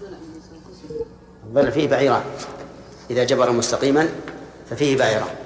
الضلع فيه بعيران، إذا جبر مستقيما ففيه بعيران.